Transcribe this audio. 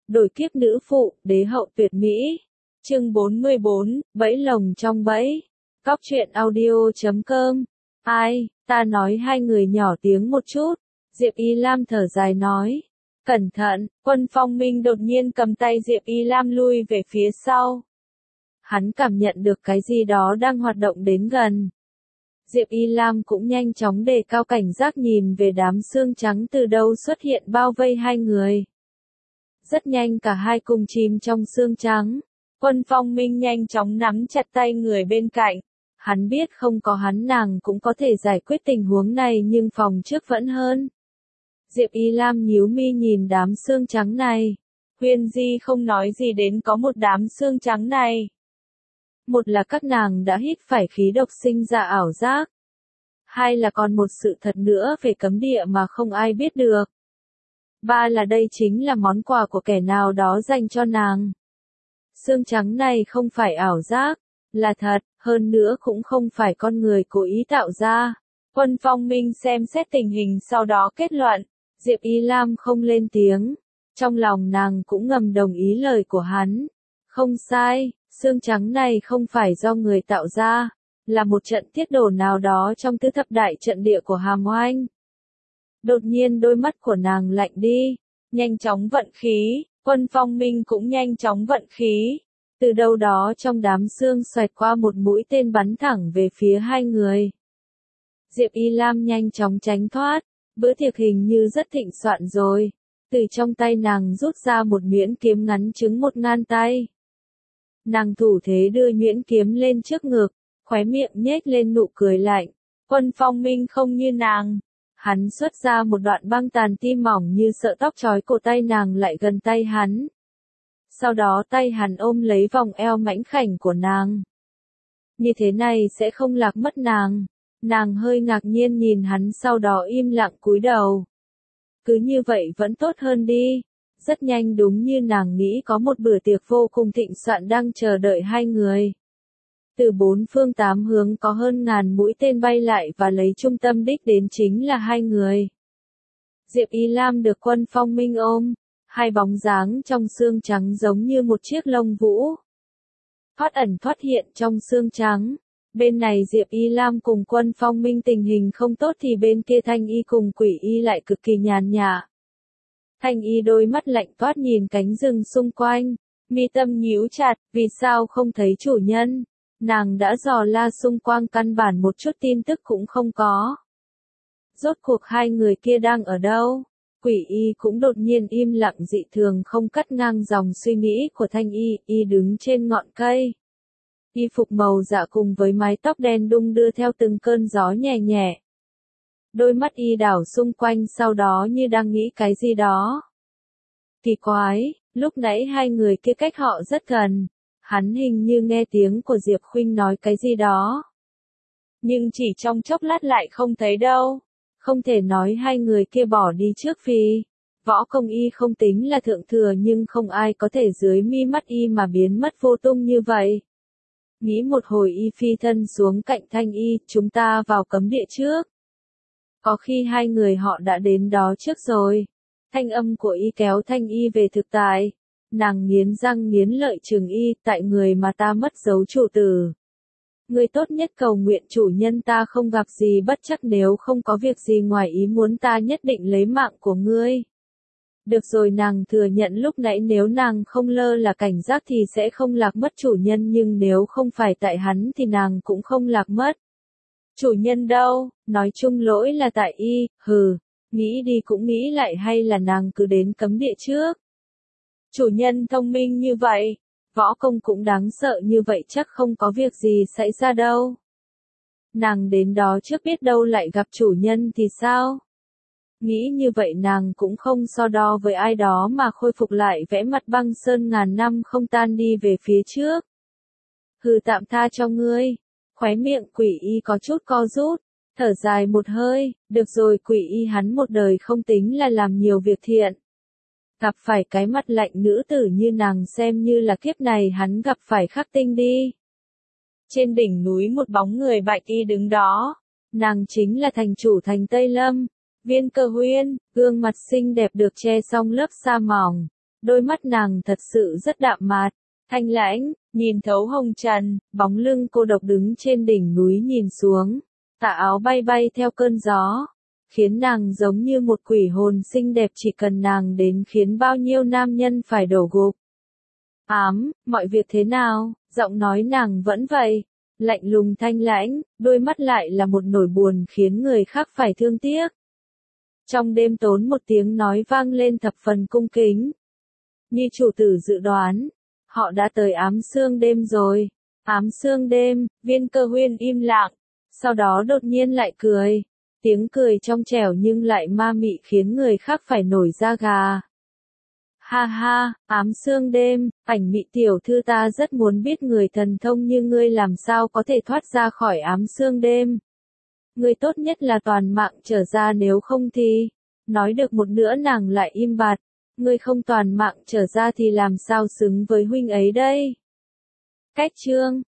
Đổi kiếp nữ phụ, đế hậu tuyệt mỹ. Chương 44, bẫy lồng trong bẫy. Cóc truyện audio.com. Ai, ta nói hai người nhỏ tiếng một chút. Diệp Y Lam thở dài nói. Cẩn thận, Quân Phong Minh đột nhiên cầm tay Diệp Y Lam lui về phía sau. Hắn cảm nhận được cái gì đó đang hoạt động đến gần. Diệp Y Lam cũng nhanh chóng đề cao cảnh giác nhìn về đám xương trắng từ đâu xuất hiện bao vây hai người. Rất nhanh cả hai cùng chìm trong xương trắng. Quân Phong Minh nhanh chóng nắm chặt tay người bên cạnh. Hắn biết không có hắn nàng cũng có thể giải quyết tình huống này nhưng phòng trước vẫn hơn. Diệp Y Lam nhíu mi nhìn đám xương trắng này. Huyên Di không nói gì đến có một đám xương trắng này. Một là các nàng đã hít phải khí độc sinh ra ảo giác. Hai là còn một sự thật nữa về cấm địa mà không ai biết được. Ba là đây chính là món quà của kẻ nào đó dành cho nàng. Xương trắng này không phải ảo giác, là thật, hơn nữa cũng không phải con người cố ý tạo ra. Quân Phong Minh xem xét tình hình sau đó kết luận, Diệp Y Lam không lên tiếng. Trong lòng nàng cũng ngầm đồng ý lời của hắn. Không sai, xương trắng này không phải do người tạo ra, là một trận tiết đổ nào đó trong tứ thập đại trận địa của Hàm Oanh. Đột nhiên đôi mắt của nàng lạnh đi, nhanh chóng vận khí, Quân Phong Minh cũng nhanh chóng vận khí. Từ đâu đó trong đám xương xoẹt qua một mũi tên bắn thẳng về phía hai người. Diệp Y Lam nhanh chóng tránh thoát, bữa tiệc hình như rất thịnh soạn rồi. Từ trong tay nàng rút ra một nhuyễn kiếm ngắn chừng 1000 tay. Nàng thủ thế đưa nhuyễn kiếm lên trước ngực, khóe miệng nhếch lên nụ cười lạnh. Quân Phong Minh không như nàng. Hắn xuất ra một đoạn băng tàn ti mỏng như sợ tóc trói cổ tay nàng lại gần tay hắn. Sau đó tay hắn ôm lấy vòng eo mảnh khảnh của nàng. Như thế này sẽ không lạc mất nàng. Nàng hơi ngạc nhiên nhìn hắn sau đó im lặng cúi đầu. Cứ như vậy vẫn tốt hơn đi. Rất nhanh đúng như nàng nghĩ có một bữa tiệc vô cùng thịnh soạn đang chờ đợi hai người. Từ bốn phương tám hướng có hơn 1000 mũi tên bay lại và lấy trung tâm đích đến chính là hai người. Diệp Y Lam được Quân Phong Minh ôm, hai bóng dáng trong xương trắng giống như một chiếc lông vũ. Thoát ẩn thoát hiện trong xương trắng. Bên này Diệp Y Lam cùng Quân Phong Minh tình hình không tốt thì bên kia Thanh Y cùng Quỷ Y lại cực kỳ nhàn nhã. Thanh Y đôi mắt lạnh toát nhìn cánh rừng xung quanh, mi tâm nhíu chặt, vì sao không thấy chủ nhân? Nàng đã dò la xung quanh căn bản một chút tin tức cũng không có. Rốt cuộc hai người kia đang ở đâu? Quỷ Y cũng đột nhiên im lặng dị thường không cắt ngang dòng suy nghĩ của Thanh Y, Y đứng trên ngọn cây. Y phục màu dạ cùng với mái tóc đen đung đưa theo từng cơn gió nhẹ nhẹ. Đôi mắt Y đảo xung quanh sau đó như đang nghĩ cái gì đó. Kỳ quái, lúc nãy hai người kia cách họ rất gần. Hắn hình như nghe tiếng của Diệp Khuynh nói cái gì đó. Nhưng chỉ trong chốc lát lại không thấy đâu. Không thể nói hai người kia bỏ đi trước vì võ công Y không tính là thượng thừa nhưng không ai có thể dưới mi mắt Y mà biến mất vô tung như vậy. Nghĩ một hồi Y phi thân xuống cạnh Thanh Y, chúng ta vào cấm địa trước. Có khi hai người họ đã đến đó trước rồi. Thanh âm của Y kéo Thanh Y về thực tại. Nàng nghiến răng nghiến lợi trừng Y, tại người mà ta mất dấu chủ tử. Người tốt nhất cầu nguyện chủ nhân ta không gặp gì bất trắc, nếu không có việc gì ngoài ý muốn ta nhất định lấy mạng của ngươi. Được rồi, nàng thừa nhận lúc nãy nếu nàng không lơ là cảnh giác thì sẽ không lạc mất chủ nhân, nhưng nếu không phải tại hắn thì nàng cũng không lạc mất. Chủ nhân đâu, nói chung lỗi là tại Y, hừ, nghĩ đi cũng nghĩ lại hay là nàng cứ đến cấm địa trước. Chủ nhân thông minh như vậy, võ công cũng đáng sợ như vậy chắc không có việc gì xảy ra đâu. Nàng đến đó trước biết đâu lại gặp chủ nhân thì sao? Nghĩ như vậy nàng cũng không so đo với ai đó mà khôi phục lại vẽ mặt băng sơn ngàn năm không tan đi về phía trước. Hừ, tạm tha cho ngươi. Khóe miệng Quỷ Y có chút co rút, thở dài một hơi, được rồi, Quỷ Y hắn một đời không tính là làm nhiều việc thiện. Gặp phải cái mặt lạnh nữ tử như nàng xem như là kiếp này hắn gặp phải khắc tinh đi. Trên đỉnh núi một bóng người bạch y đứng đó. Nàng chính là thành chủ thành Tây Lâm, Viên Cơ Huyên, gương mặt xinh đẹp được che xong lớp sa mỏng. đôi mắt nàng thật sự rất đạm mạc, thanh lãnh, nhìn thấu hồng trần, bóng lưng cô độc đứng trên đỉnh núi nhìn xuống, tà áo bay bay theo cơn gió, khiến nàng giống như một quỷ hồn xinh đẹp chỉ cần nàng đến khiến bao nhiêu nam nhân phải đổ gục. Mọi việc thế nào? Giọng nói nàng vẫn vậy, lạnh lùng thanh lãnh, đôi mắt lại là một nỗi buồn khiến người khác phải thương tiếc. Trong đêm tốn một tiếng nói vang lên thập phần cung kính. Như chủ tử dự đoán, họ đã tới ám sương đêm rồi. Ám sương đêm, Viên Cơ Huyên im lặng, sau đó đột nhiên lại cười. Tiếng cười trong trẻo nhưng lại ma mị khiến người khác phải nổi da gà. Ha ha, ám sương đêm, Ảnh Mị tiểu thư ta rất muốn biết người thần thông như ngươi làm sao có thể thoát ra khỏi ám sương đêm. Ngươi tốt nhất là toàn mạng trở ra nếu không thì... Nói được một nữa nàng lại im bặt. Ngươi không toàn mạng trở ra thì làm sao xứng với huynh ấy đây? Cách chương